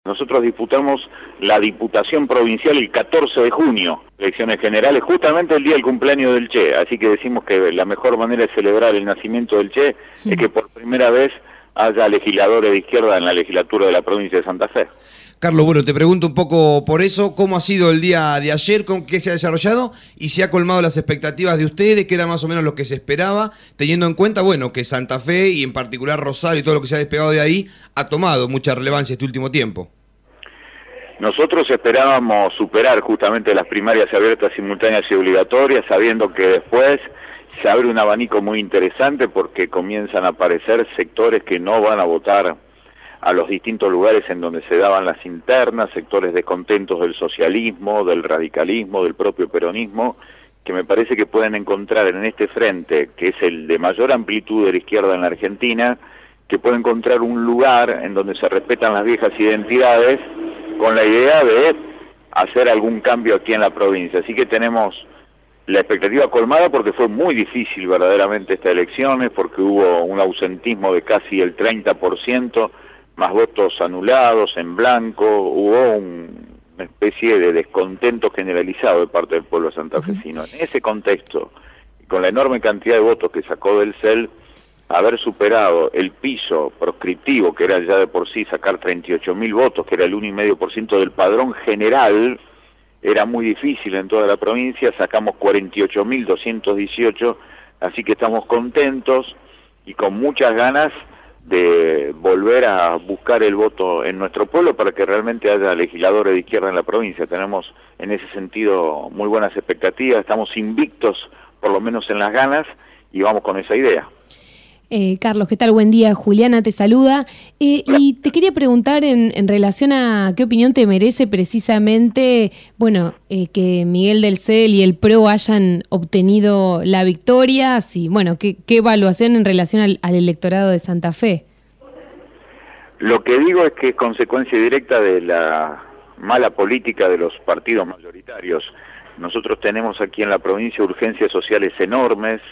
Nosotros disputamos la Diputación Provincial el 14 de junio, elecciones generales, justamente el día del cumpleaños del Che, así que decimos que la mejor manera de celebrar el nacimiento del Che es que por primera vez haya legisladores de izquierda en la legislatura de la provincia de Santa Fe. Carlos, bueno, te pregunto un poco por eso, ¿cómo ha sido el día de ayer? ¿Qué se ha desarrollado? ¿Y si ha colmado las expectativas de ustedes, que era más o menos lo que se esperaba, teniendo en cuenta, bueno, que Santa Fe y en particular Rosario y todo lo que se ha despegado de ahí, ha tomado mucha relevancia este último tiempo? Nosotros esperábamos superar justamente las primarias abiertas, simultáneas y obligatorias, sabiendo que después se abre un abanico muy interesante porque comienzan a aparecer sectores que no van a votar a los distintos lugares en donde se daban las internas, sectores descontentos del socialismo, del radicalismo, del propio peronismo, que me parece que pueden encontrar en este frente, que es el de mayor amplitud de la izquierda en la Argentina, que puede encontrar un lugar en donde se respetan las viejas identidades, con la idea de hacer algún cambio aquí en la provincia. Así que tenemos la expectativa colmada porque fue muy difícil verdaderamente estas elecciones, porque hubo un ausentismo de casi el 30%, más votos anulados, en blanco, hubo una especie de descontento generalizado de parte del pueblo santafesino. En ese contexto, y con la enorme cantidad de votos que sacó del CEL, haber superado el piso proscriptivo, que era ya de por sí sacar 38.000 votos, que era el 1,5% del padrón general, era muy difícil en toda la provincia, sacamos 48.218, así que estamos contentos y con muchas ganas de volver a buscar el voto en nuestro pueblo para que realmente haya legisladores de izquierda en la provincia. Tenemos en ese sentido muy buenas expectativas, estamos invictos por lo menos en las ganas y vamos con esa idea. Carlos, ¿qué tal? Buen día. Juliana te saluda. Y te quería preguntar en relación a qué opinión te merece precisamente, bueno, que Miguel del CEL y el PRO hayan obtenido la victoria, y bueno, qué evaluación en relación al electorado de Santa Fe. Lo que digo es que es consecuencia directa de la mala política de los partidos mayoritarios. Nosotros tenemos aquí en la provincia urgencias sociales enormes,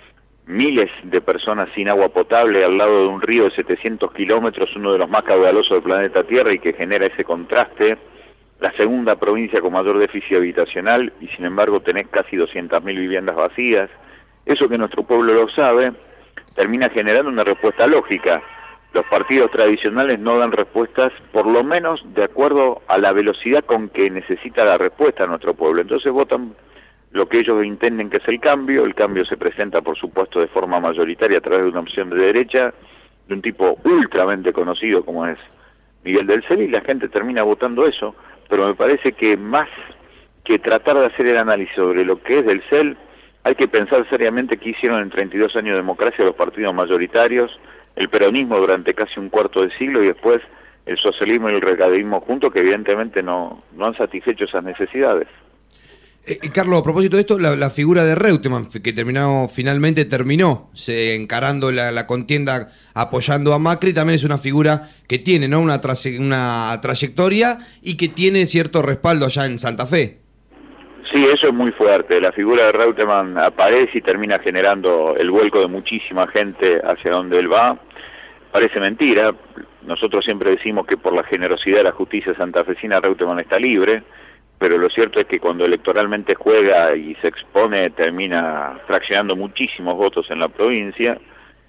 miles de personas sin agua potable al lado de un río de 700 kilómetros, uno de los más caudalosos del planeta Tierra y que genera ese contraste, la segunda provincia con mayor déficit habitacional y sin embargo tenés casi 200.000 viviendas vacías. Eso que nuestro pueblo lo sabe, termina generando una respuesta lógica. Los partidos tradicionales no dan respuestas, por lo menos de acuerdo a la velocidad con que necesita la respuesta a nuestro pueblo. Entonces votan lo que ellos entienden que es el cambio se presenta por supuesto de forma mayoritaria a través de una opción de derecha, de un tipo ultramente conocido como es Miguel del CEL y la gente termina votando eso, pero me parece que más que tratar de hacer el análisis sobre lo que es del CEL, hay que pensar seriamente qué hicieron en 32 años de democracia los partidos mayoritarios, el peronismo durante casi un cuarto de siglo y después el socialismo y el radicalismo juntos que evidentemente no han satisfecho esas necesidades. Carlos, a propósito de esto, la figura de Reutemann, que finalmente terminó encarando la contienda apoyando a Macri, también es una figura que tiene, ¿no?, una trayectoria y que tiene cierto respaldo allá en Santa Fe. Sí, eso es muy fuerte. La figura de Reutemann aparece y termina generando el vuelco de muchísima gente hacia donde él va. Parece mentira. Nosotros siempre decimos que por la generosidad de la justicia santafesina Reutemann está libre, pero lo cierto es que cuando electoralmente juega y se expone termina fraccionando muchísimos votos en la provincia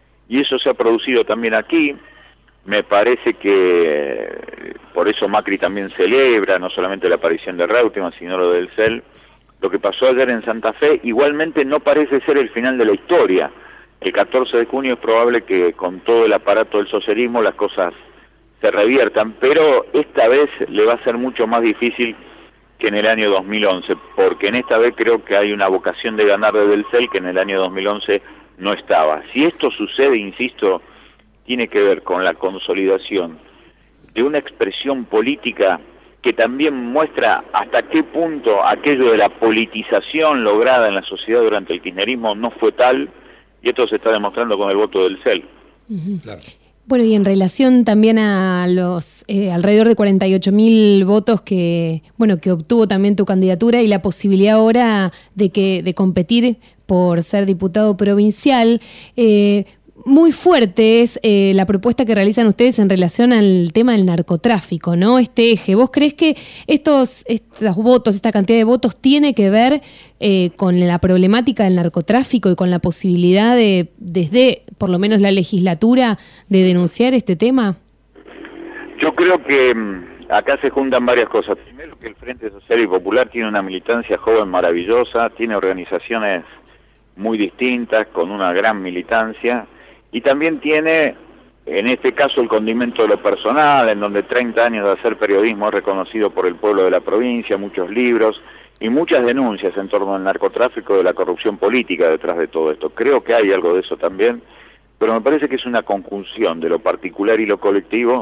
y eso se ha producido también aquí. Me parece que por eso Macri también celebra no solamente la aparición de Reutemann sino lo del CEL. Lo que pasó ayer en Santa Fe igualmente no parece ser el final de la historia. El 14 de junio es probable que con todo el aparato del socialismo las cosas se reviertan, pero esta vez le va a ser mucho más difícil que en el año 2011, porque en esta vez creo que hay una vocación de ganar desde el CEL que en el año 2011 no estaba. Si esto sucede, insisto, tiene que ver con la consolidación de una expresión política que también muestra hasta qué punto aquello de la politización lograda en la sociedad durante el kirchnerismo no fue tal, y esto se está demostrando con el voto del CEL. Claro. Bueno, y en relación también a los alrededor de 48.000 votos que obtuvo también tu candidatura y la posibilidad ahora de competir por ser diputado provincial, muy fuerte es la propuesta que realizan ustedes en relación al tema del narcotráfico, ¿no? Este eje. ¿Vos creés que estos votos, esta cantidad de votos, tiene que ver con la problemática del narcotráfico y con la posibilidad de, desde por lo menos la legislatura, de denunciar este tema? Yo creo que acá se juntan varias cosas. Primero, que el Frente Social y Popular tiene una militancia joven maravillosa, tiene organizaciones muy distintas, con una gran militancia, y también tiene, en este caso, el condimento de lo personal, en donde 30 años de hacer periodismo es reconocido por el pueblo de la provincia, muchos libros y muchas denuncias en torno al narcotráfico y de la corrupción política detrás de todo esto. Creo que hay algo de eso también, pero me parece que es una conjunción de lo particular y lo colectivo,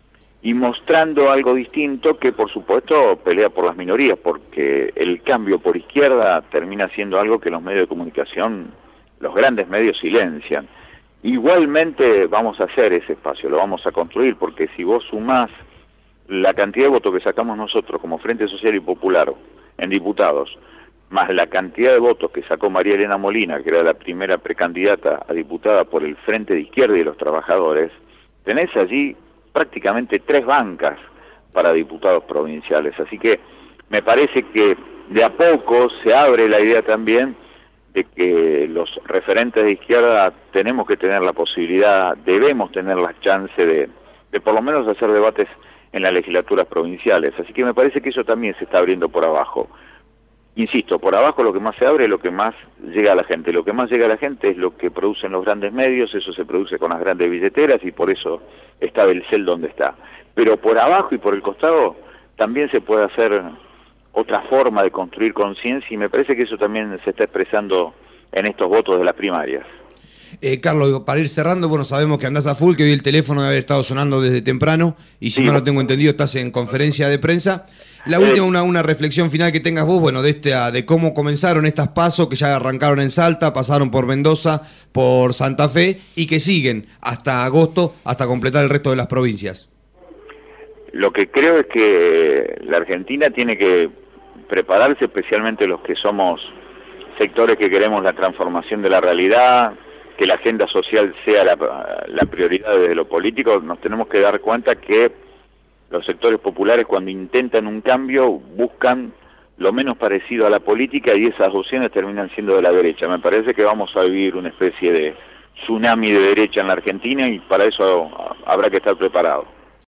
y mostrando algo distinto que, por supuesto, pelea por las minorías, porque el cambio por izquierda termina siendo algo que los medios de comunicación, los grandes medios, silencian. Igualmente vamos a hacer ese espacio, lo vamos a construir, porque si vos sumás la cantidad de votos que sacamos nosotros como Frente Social y Popular en diputados, más la cantidad de votos que sacó María Elena Molina, que era la primera precandidata a diputada por el Frente de Izquierda y de los Trabajadores, tenés allí prácticamente 3 bancas para diputados provinciales. Así que me parece que de a poco se abre la idea también de que los referentes de izquierda tenemos que tener la posibilidad, debemos tener la chance de por lo menos hacer debates en las legislaturas provinciales. Así que me parece que eso también se está abriendo por abajo. Insisto, por abajo lo que más se abre es lo que más llega a la gente. Lo que más llega a la gente es lo que producen los grandes medios, eso se produce con las grandes billeteras y por eso está Belcel donde está. Pero por abajo y por el costado también se puede hacer otra forma de construir conciencia y me parece que eso también se está expresando en estos votos de las primarias. Carlos, para ir cerrando, bueno, sabemos que andás a full, que hoy el teléfono debe haber estado sonando desde temprano y si Sí. mal no tengo entendido estás en conferencia de prensa. La última, una reflexión final que tengas vos, bueno, de cómo comenzaron estas pasos que ya arrancaron en Salta, pasaron por Mendoza, por Santa Fe y que siguen hasta agosto, hasta completar el resto de las provincias. Lo que creo es que la Argentina tiene que prepararse, especialmente los que somos sectores que queremos la transformación de la realidad, que la agenda social sea la prioridad desde lo político. Nos tenemos que dar cuenta que los sectores populares, cuando intentan un cambio, buscan lo menos parecido a la política y esas opciones terminan siendo de la derecha. Me parece que vamos a vivir una especie de tsunami de derecha en la Argentina y para eso habrá que estar preparado.